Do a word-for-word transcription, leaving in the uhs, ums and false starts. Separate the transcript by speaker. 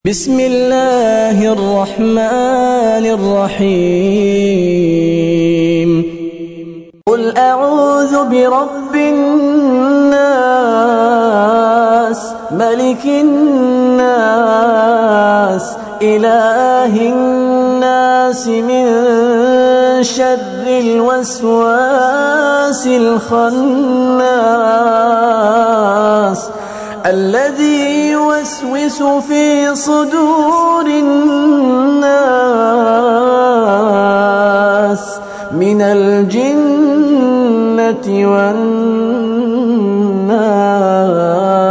Speaker 1: بسم الله الرحمن الرحيم قل أعوذ برب الناس ملك الناس إله الناس من شر الوسواس الخناس الذي يوسوس في صدور الناس من الجنة والناس.